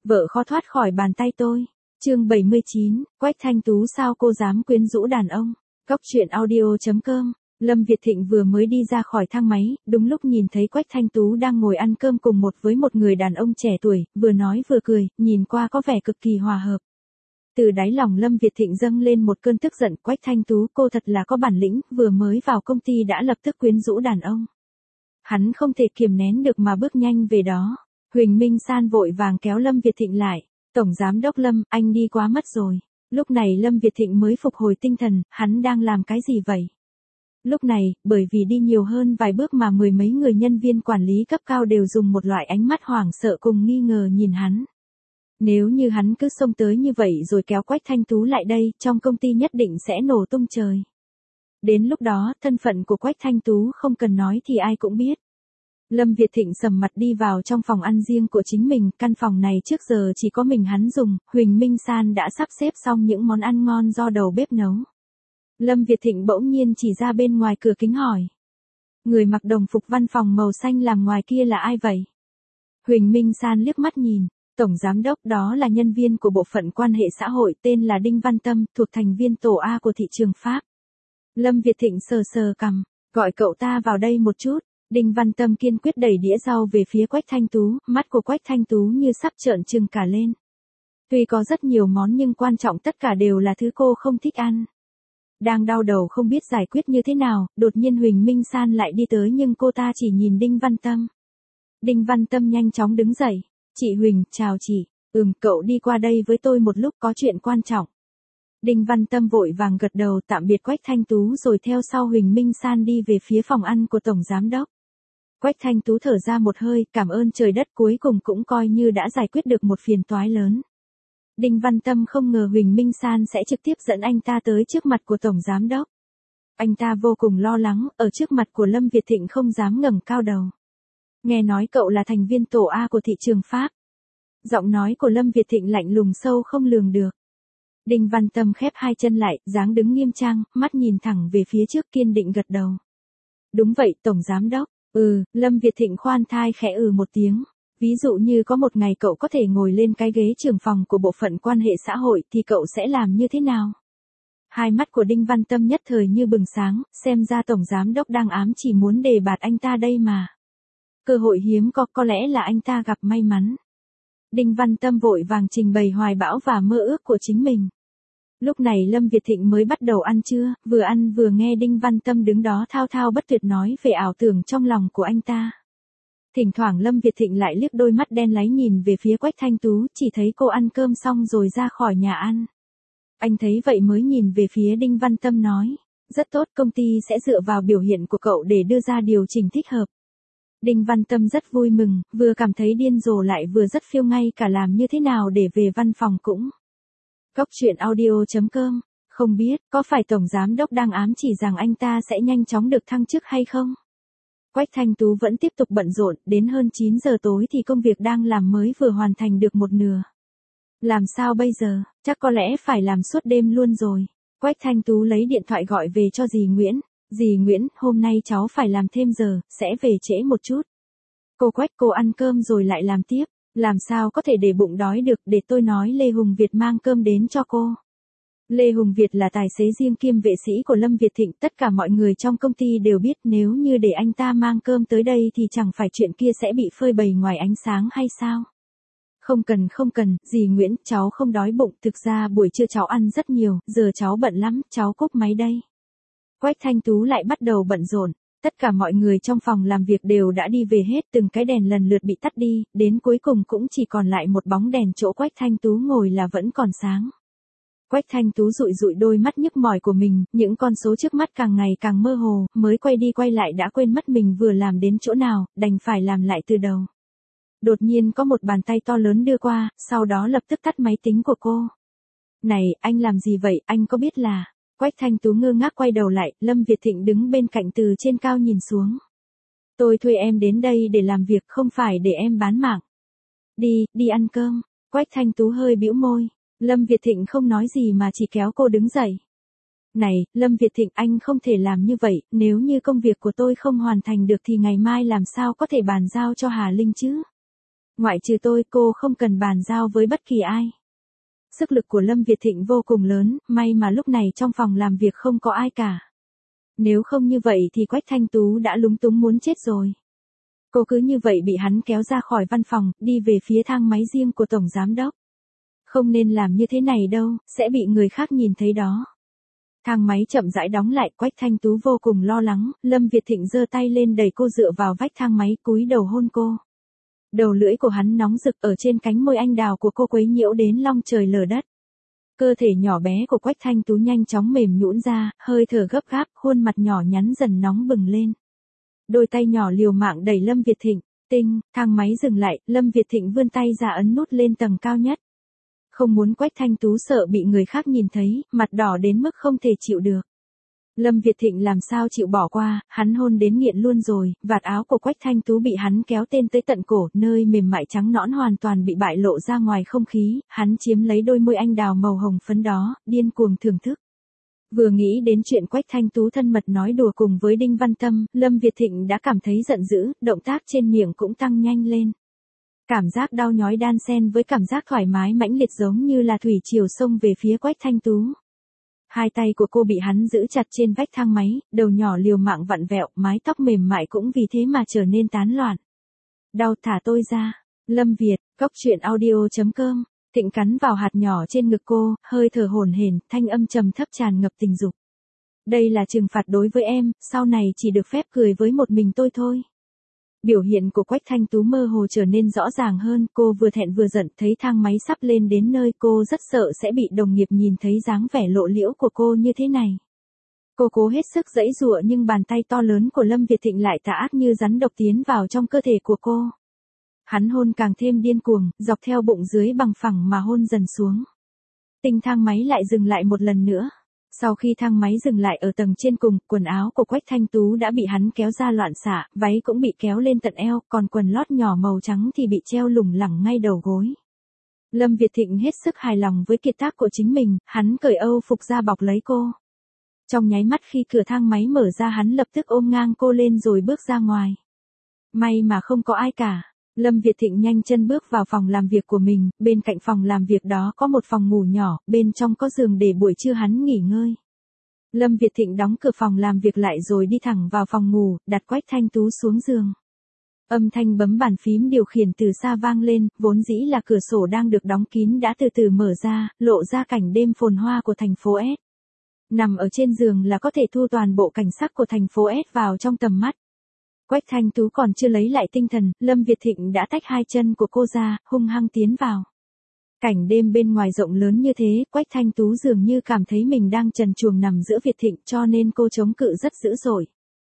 Vợ khó thoát khỏi bàn tay tôi. Chương 79, Quách Thanh Tú sao cô dám quyến rũ đàn ông. Cóc truyện audio.com. Lâm Việt Thịnh vừa mới đi ra khỏi thang máy, đúng lúc nhìn thấy Quách Thanh Tú đang ngồi ăn cơm cùng với một người đàn ông trẻ tuổi, vừa nói vừa cười, nhìn qua có vẻ cực kỳ hòa hợp. Từ đáy lòng Lâm Việt Thịnh dâng lên một cơn tức giận. Quách Thanh Tú, cô thật là có bản lĩnh, vừa mới vào công ty đã lập tức quyến rũ đàn ông. Hắn không thể kiềm nén được mà bước nhanh về đó. Huỳnh Minh San vội vàng kéo Lâm Việt Thịnh lại. Tổng giám đốc Lâm, anh đi quá mất rồi. Lúc này Lâm Việt Thịnh mới phục hồi tinh thần, hắn đang làm cái gì vậy? Lúc này, bởi vì đi nhiều hơn vài bước mà mười mấy người nhân viên quản lý cấp cao đều dùng một loại ánh mắt hoảng sợ cùng nghi ngờ nhìn hắn. Nếu như hắn cứ xông tới như vậy rồi kéo Quách Thanh Tú lại đây, trong công ty nhất định sẽ nổ tung trời. Đến lúc đó, thân phận của Quách Thanh Tú không cần nói thì ai cũng biết. Lâm Việt Thịnh sầm mặt đi vào trong phòng ăn riêng của chính mình, căn phòng này trước giờ chỉ có mình hắn dùng, Huỳnh Minh San đã sắp xếp xong những món ăn ngon do đầu bếp nấu. Lâm Việt Thịnh bỗng nhiên chỉ ra bên ngoài cửa kính hỏi. Người mặc đồng phục văn phòng màu xanh làm ngoài kia là ai vậy? Huỳnh Minh San liếc mắt nhìn, tổng giám đốc đó là nhân viên của bộ phận quan hệ xã hội tên là Đinh Văn Tâm, thuộc thành viên tổ A của thị trường Pháp. Lâm Việt Thịnh sờ sờ cằm, gọi cậu ta vào đây một chút. Đinh Văn Tâm kiên quyết đẩy đĩa rau về phía Quách Thanh Tú, mắt của Quách Thanh Tú như sắp trợn trừng cả lên. Tuy có rất nhiều món nhưng quan trọng tất cả đều là thứ cô không thích ăn. Đang đau đầu không biết giải quyết như thế nào, đột nhiên Huỳnh Minh San lại đi tới nhưng cô ta chỉ nhìn Đinh Văn Tâm. Đinh Văn Tâm nhanh chóng đứng dậy. Chị Huỳnh, chào chị. Cậu đi qua đây với tôi một lúc có chuyện quan trọng. Đinh Văn Tâm vội vàng gật đầu tạm biệt Quách Thanh Tú rồi theo sau Huỳnh Minh San đi về phía phòng ăn của tổng giám đốc. Quách Thanh Tú thở ra một hơi, cảm ơn trời đất, cuối cùng cũng coi như đã giải quyết được một phiền toái lớn. Đinh Văn Tâm không ngờ Huỳnh Minh San sẽ trực tiếp dẫn anh ta tới trước mặt của tổng giám đốc. Anh ta vô cùng lo lắng, ở trước mặt của Lâm Việt Thịnh không dám ngẩng cao đầu. Nghe nói cậu là thành viên tổ A của thị trường Pháp. Giọng nói của Lâm Việt Thịnh lạnh lùng sâu không lường được. Đinh Văn Tâm khép hai chân lại, dáng đứng nghiêm trang, mắt nhìn thẳng về phía trước kiên định gật đầu. Đúng vậy, tổng giám đốc. Lâm Việt Thịnh khoan thai khẽ một tiếng. Ví dụ như có một ngày cậu có thể ngồi lên cái ghế trưởng phòng của bộ phận quan hệ xã hội thì cậu sẽ làm như thế nào? Hai mắt của Đinh Văn Tâm nhất thời như bừng sáng, xem ra tổng giám đốc đang ám chỉ muốn đề bạt anh ta đây mà. Cơ hội hiếm có lẽ là anh ta gặp may mắn. Đinh Văn Tâm vội vàng trình bày hoài bão và mơ ước của chính mình. Lúc này Lâm Việt Thịnh mới bắt đầu ăn trưa, vừa ăn vừa nghe Đinh Văn Tâm đứng đó thao thao bất tuyệt nói về ảo tưởng trong lòng của anh ta. Thỉnh thoảng Lâm Việt Thịnh lại liếc đôi mắt đen láy nhìn về phía Quách Thanh Tú, chỉ thấy cô ăn cơm xong rồi ra khỏi nhà ăn. Anh thấy vậy mới nhìn về phía Đinh Văn Tâm nói, rất tốt, công ty sẽ dựa vào biểu hiện của cậu để đưa ra điều chỉnh thích hợp. Đinh Văn Tâm rất vui mừng, vừa cảm thấy điên rồ lại vừa rất phiêu, ngay cả làm như thế nào để về văn phòng cũng. Cóc truyện audio.com, không biết, có phải tổng giám đốc đang ám chỉ rằng anh ta sẽ nhanh chóng được thăng chức hay không? Quách Thanh Tú vẫn tiếp tục bận rộn, đến hơn 9 giờ tối thì công việc đang làm mới vừa hoàn thành được một nửa. Làm sao bây giờ, chắc có lẽ phải làm suốt đêm luôn rồi. Quách Thanh Tú lấy điện thoại gọi về cho dì Nguyễn. Dì Nguyễn, hôm nay cháu phải làm thêm giờ, sẽ về trễ một chút. Cô Quách, cô ăn cơm rồi lại làm tiếp. Làm sao có thể để bụng đói được, để tôi nói Lê Hùng Việt mang cơm đến cho cô. Lê Hùng Việt là tài xế riêng kiêm vệ sĩ của Lâm Việt Thịnh, tất cả mọi người trong công ty đều biết nếu như để anh ta mang cơm tới đây thì chẳng phải chuyện kia sẽ bị phơi bày ngoài ánh sáng hay sao? Không cần, dì Nguyễn, cháu không đói bụng, thực ra buổi trưa cháu ăn rất nhiều, giờ cháu bận lắm, cháu cúp máy đây. Quách Thanh Tú lại bắt đầu bận rộn, tất cả mọi người trong phòng làm việc đều đã đi về hết, từng cái đèn lần lượt bị tắt đi, đến cuối cùng cũng chỉ còn lại một bóng đèn chỗ Quách Thanh Tú ngồi là vẫn còn sáng. Quách Thanh Tú dụi đôi mắt nhức mỏi của mình, những con số trước mắt càng ngày càng mơ hồ, mới quay đi quay lại đã quên mất mình vừa làm đến chỗ nào, đành phải làm lại từ đầu. Đột nhiên có một bàn tay to lớn đưa qua, sau đó lập tức tắt máy tính của cô. Này, anh làm gì vậy, anh có biết là... Quách Thanh Tú ngơ ngác quay đầu lại, Lâm Việt Thịnh đứng bên cạnh từ trên cao nhìn xuống. Tôi thuê em đến đây để làm việc, không phải để em bán mạng. Đi ăn cơm. Quách Thanh Tú hơi bĩu môi. Lâm Việt Thịnh không nói gì mà chỉ kéo cô đứng dậy. Này, Lâm Việt Thịnh, anh không thể làm như vậy, nếu như công việc của tôi không hoàn thành được thì ngày mai làm sao có thể bàn giao cho Hà Linh chứ? Ngoại trừ tôi cô không cần bàn giao với bất kỳ ai. Sức lực của Lâm Việt Thịnh vô cùng lớn, may mà lúc này trong phòng làm việc không có ai cả. Nếu không như vậy thì Quách Thanh Tú đã lúng túng muốn chết rồi. Cô cứ như vậy bị hắn kéo ra khỏi văn phòng, đi về phía thang máy riêng của Tổng Giám Đốc. Không nên làm như thế này đâu, sẽ bị người khác nhìn thấy đó. Thang máy chậm rãi đóng lại, Quách Thanh Tú vô cùng lo lắng, Lâm Việt Thịnh giơ tay lên đẩy cô dựa vào vách thang máy, cúi đầu hôn cô. Đầu lưỡi của hắn nóng rực ở trên cánh môi anh đào của cô quấy nhiễu đến long trời lở đất. Cơ thể nhỏ bé của Quách Thanh Tú nhanh chóng mềm nhũn ra, hơi thở gấp gáp, khuôn mặt nhỏ nhắn dần nóng bừng lên. Đôi tay nhỏ liều mạng đẩy Lâm Việt Thịnh, thang máy dừng lại, Lâm Việt Thịnh vươn tay ra ấn nút lên tầng cao nhất. Không muốn Quách Thanh Tú sợ bị người khác nhìn thấy, mặt đỏ đến mức không thể chịu được. Lâm Việt Thịnh làm sao chịu bỏ qua, hắn hôn đến nghiện luôn rồi, vạt áo của Quách Thanh Tú bị hắn kéo tên tới tận cổ, nơi mềm mại trắng nõn hoàn toàn bị bại lộ ra ngoài không khí, hắn chiếm lấy đôi môi anh đào màu hồng phấn đó, điên cuồng thưởng thức. Vừa nghĩ đến chuyện Quách Thanh Tú thân mật nói đùa cùng với Đinh Văn Tâm, Lâm Việt Thịnh đã cảm thấy giận dữ, động tác trên miệng cũng tăng nhanh lên. Cảm giác đau nhói đan xen với cảm giác thoải mái mãnh liệt giống như là thủy triều xông về phía Quách Thanh Tú. Hai tay của cô bị hắn giữ chặt trên vách thang máy, đầu nhỏ liều mạng vặn vẹo, mái tóc mềm mại cũng vì thế mà trở nên tán loạn. Đau, thả tôi ra. Lâm Việt, goctruyện.audio.com. Thịnh cắn vào hạt nhỏ trên ngực cô, hơi thở hổn hển, thanh âm trầm thấp tràn ngập tình dục. Đây là trừng phạt đối với em, sau này chỉ được phép cười với một mình tôi thôi. Biểu hiện của Quách Thanh Tú mơ hồ trở nên rõ ràng hơn, cô vừa thẹn vừa giận, thấy thang máy sắp lên đến nơi, cô rất sợ sẽ bị đồng nghiệp nhìn thấy dáng vẻ lộ liễu của cô như thế này. Cô cố hết sức giãy giụa nhưng bàn tay to lớn của Lâm Việt Thịnh lại tà ác như rắn độc tiến vào trong cơ thể của cô. Hắn hôn càng thêm điên cuồng, dọc theo bụng dưới bằng phẳng mà hôn dần xuống. Thang máy lại dừng lại một lần nữa. Sau khi thang máy dừng lại ở tầng trên cùng, quần áo của Quách Thanh Tú đã bị hắn kéo ra loạn xạ, váy cũng bị kéo lên tận eo, còn quần lót nhỏ màu trắng thì bị treo lủng lẳng ngay đầu gối. Lâm Việt Thịnh hết sức hài lòng với kiệt tác của chính mình, hắn cởi âu phục ra bọc lấy cô. Trong nháy mắt khi cửa thang máy mở ra hắn lập tức ôm ngang cô lên rồi bước ra ngoài. May mà không có ai cả. Lâm Việt Thịnh nhanh chân bước vào phòng làm việc của mình, bên cạnh phòng làm việc đó có một phòng ngủ nhỏ, bên trong có giường để buổi trưa hắn nghỉ ngơi. Lâm Việt Thịnh đóng cửa phòng làm việc lại rồi đi thẳng vào phòng ngủ, đặt Quách Thanh Tú xuống giường. Âm thanh bấm bàn phím điều khiển từ xa vang lên, vốn dĩ là cửa sổ đang được đóng kín đã từ từ mở ra, lộ ra cảnh đêm phồn hoa của thành phố S. Nằm ở trên giường là có thể thu toàn bộ cảnh sắc của thành phố S vào trong tầm mắt. Quách Thanh Tú còn chưa lấy lại tinh thần, Lâm Việt Thịnh đã tách hai chân của cô ra, hung hăng tiến vào. Cảnh đêm bên ngoài rộng lớn như thế, Quách Thanh Tú dường như cảm thấy mình đang trần truồng nằm giữa Việt Thịnh cho nên cô chống cự rất dữ dội.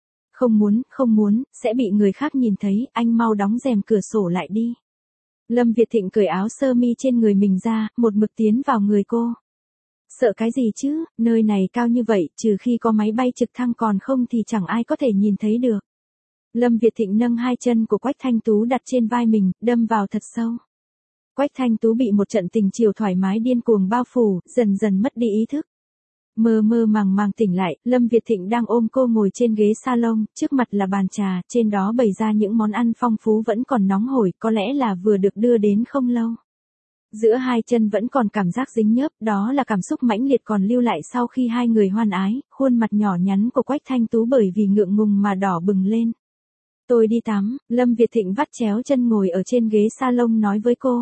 Không muốn, sẽ bị người khác nhìn thấy, anh mau đóng rèm cửa sổ lại đi. Lâm Việt Thịnh cởi áo sơ mi trên người mình ra, một mực tiến vào người cô. Sợ cái gì chứ, nơi này cao như vậy, trừ khi có máy bay trực thăng còn không thì chẳng ai có thể nhìn thấy được. Lâm Việt Thịnh nâng hai chân của Quách Thanh Tú đặt trên vai mình, đâm vào thật sâu. Quách Thanh Tú bị một trận tình chiều thoải mái điên cuồng bao phủ, dần dần mất đi ý thức. Mơ mơ màng màng tỉnh lại, Lâm Việt Thịnh đang ôm cô ngồi trên ghế salon, trước mặt là bàn trà, trên đó bày ra những món ăn phong phú vẫn còn nóng hổi, có lẽ là vừa được đưa đến không lâu. Giữa hai chân vẫn còn cảm giác dính nhớp, đó là cảm xúc mãnh liệt còn lưu lại sau khi hai người hoan ái, khuôn mặt nhỏ nhắn của Quách Thanh Tú bởi vì ngượng ngùng mà đỏ bừng lên. Tôi đi tắm, Lâm Việt Thịnh vắt chéo chân ngồi ở trên ghế salon nói với cô.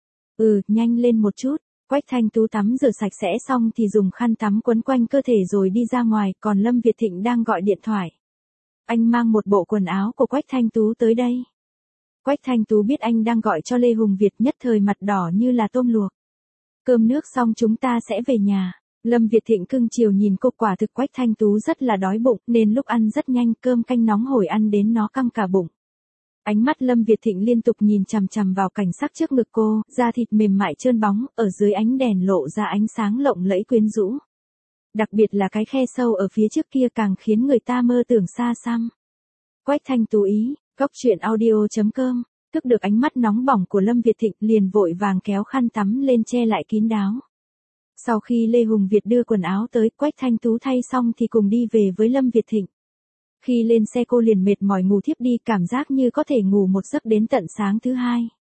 Nhanh lên một chút. Quách Thanh Tú tắm rửa sạch sẽ xong thì dùng khăn tắm quấn quanh cơ thể rồi đi ra ngoài, còn Lâm Việt Thịnh đang gọi điện thoại. Anh mang một bộ quần áo của Quách Thanh Tú tới đây. Quách Thanh Tú biết anh đang gọi cho Lê Hùng Việt, nhất thời mặt đỏ như là tôm luộc. Cơm nước xong chúng ta sẽ về nhà. Lâm Việt Thịnh cưng chiều nhìn cô, quả thực Quách Thanh Tú rất là đói bụng, nên lúc ăn rất nhanh, cơm canh nóng hổi ăn đến nó căng cả bụng. Ánh mắt Lâm Việt Thịnh liên tục nhìn chằm chằm vào cảnh sắc trước ngực cô, da thịt mềm mại trơn bóng, ở dưới ánh đèn lộ ra ánh sáng lộng lẫy quyến rũ. Đặc biệt là cái khe sâu ở phía trước kia càng khiến người ta mơ tưởng xa xăm. Quách Thanh Tú ý, goctruyện.audio.com, thức được ánh mắt nóng bỏng của Lâm Việt Thịnh liền vội vàng kéo khăn tắm lên che lại kín đáo. Sau khi Lê Hùng Việt đưa quần áo tới, Quách Thanh Tú thay xong thì cùng đi về với Lâm Việt Thịnh. Khi lên xe cô liền mệt mỏi ngủ thiếp đi, cảm giác như có thể ngủ một giấc đến tận sáng thứ hai.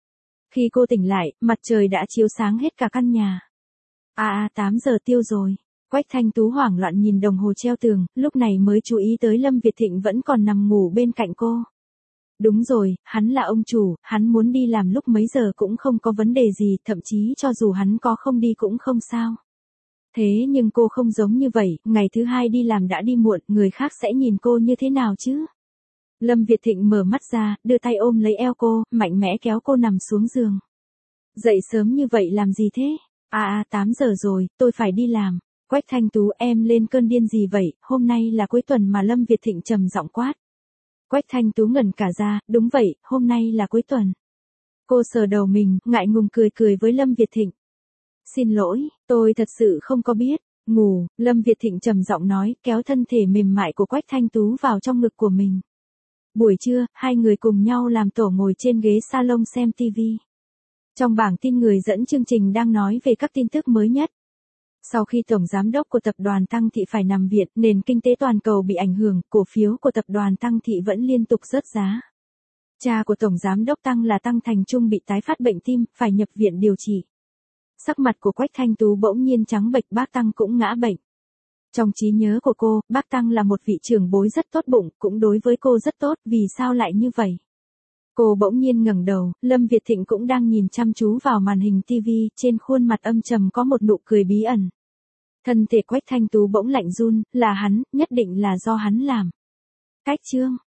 Khi cô tỉnh lại, mặt trời đã chiếu sáng hết cả căn nhà. 8 giờ tiêu rồi. Quách Thanh Tú hoảng loạn nhìn đồng hồ treo tường, lúc này mới chú ý tới Lâm Việt Thịnh vẫn còn nằm ngủ bên cạnh cô. Đúng rồi, hắn là ông chủ, hắn muốn đi làm lúc mấy giờ cũng không có vấn đề gì, thậm chí cho dù hắn có không đi cũng không sao. Thế nhưng cô không giống như vậy, ngày thứ hai đi làm đã đi muộn, người khác sẽ nhìn cô như thế nào chứ? Lâm Việt Thịnh mở mắt ra, đưa tay ôm lấy eo cô, mạnh mẽ kéo cô nằm xuống giường. Dậy sớm như vậy làm gì thế? 8 giờ rồi, tôi phải đi làm. Quách Thanh Tú, em lên cơn điên gì vậy, hôm nay là cuối tuần mà. Lâm Việt Thịnh trầm giọng quát. Quách Thanh Tú ngẩn cả ra, đúng vậy, hôm nay là cuối tuần. Cô sờ đầu mình, ngại ngùng cười với Lâm Việt Thịnh. Xin lỗi, tôi thật sự không có biết. Ngủ, Lâm Việt Thịnh trầm giọng nói, kéo thân thể mềm mại của Quách Thanh Tú vào trong ngực của mình. Buổi trưa, hai người cùng nhau làm tổ ngồi trên ghế salon xem TV. Trong bảng tin người dẫn chương trình đang nói về các tin tức mới nhất. Sau khi tổng giám đốc của tập đoàn Tăng Thị phải nằm viện, nền kinh tế toàn cầu bị ảnh hưởng, cổ phiếu của tập đoàn Tăng Thị vẫn liên tục rớt giá. Cha của tổng giám đốc Tăng là Tăng Thành Trung bị tái phát bệnh tim, phải nhập viện điều trị. Sắc mặt của Quách Thanh Tú bỗng nhiên trắng bệch, bác Tăng cũng ngã bệnh. Trong trí nhớ của cô, bác Tăng là một vị trưởng bối rất tốt bụng, cũng đối với cô rất tốt, vì sao lại như vậy? Cô bỗng nhiên ngẩng đầu, Lâm Việt Thịnh cũng đang nhìn chăm chú vào màn hình TV, trên khuôn mặt âm trầm có một nụ cười bí ẩn. Thân thể Quách Thanh Tú bỗng lạnh run, là hắn, nhất định là do hắn làm. Cách chương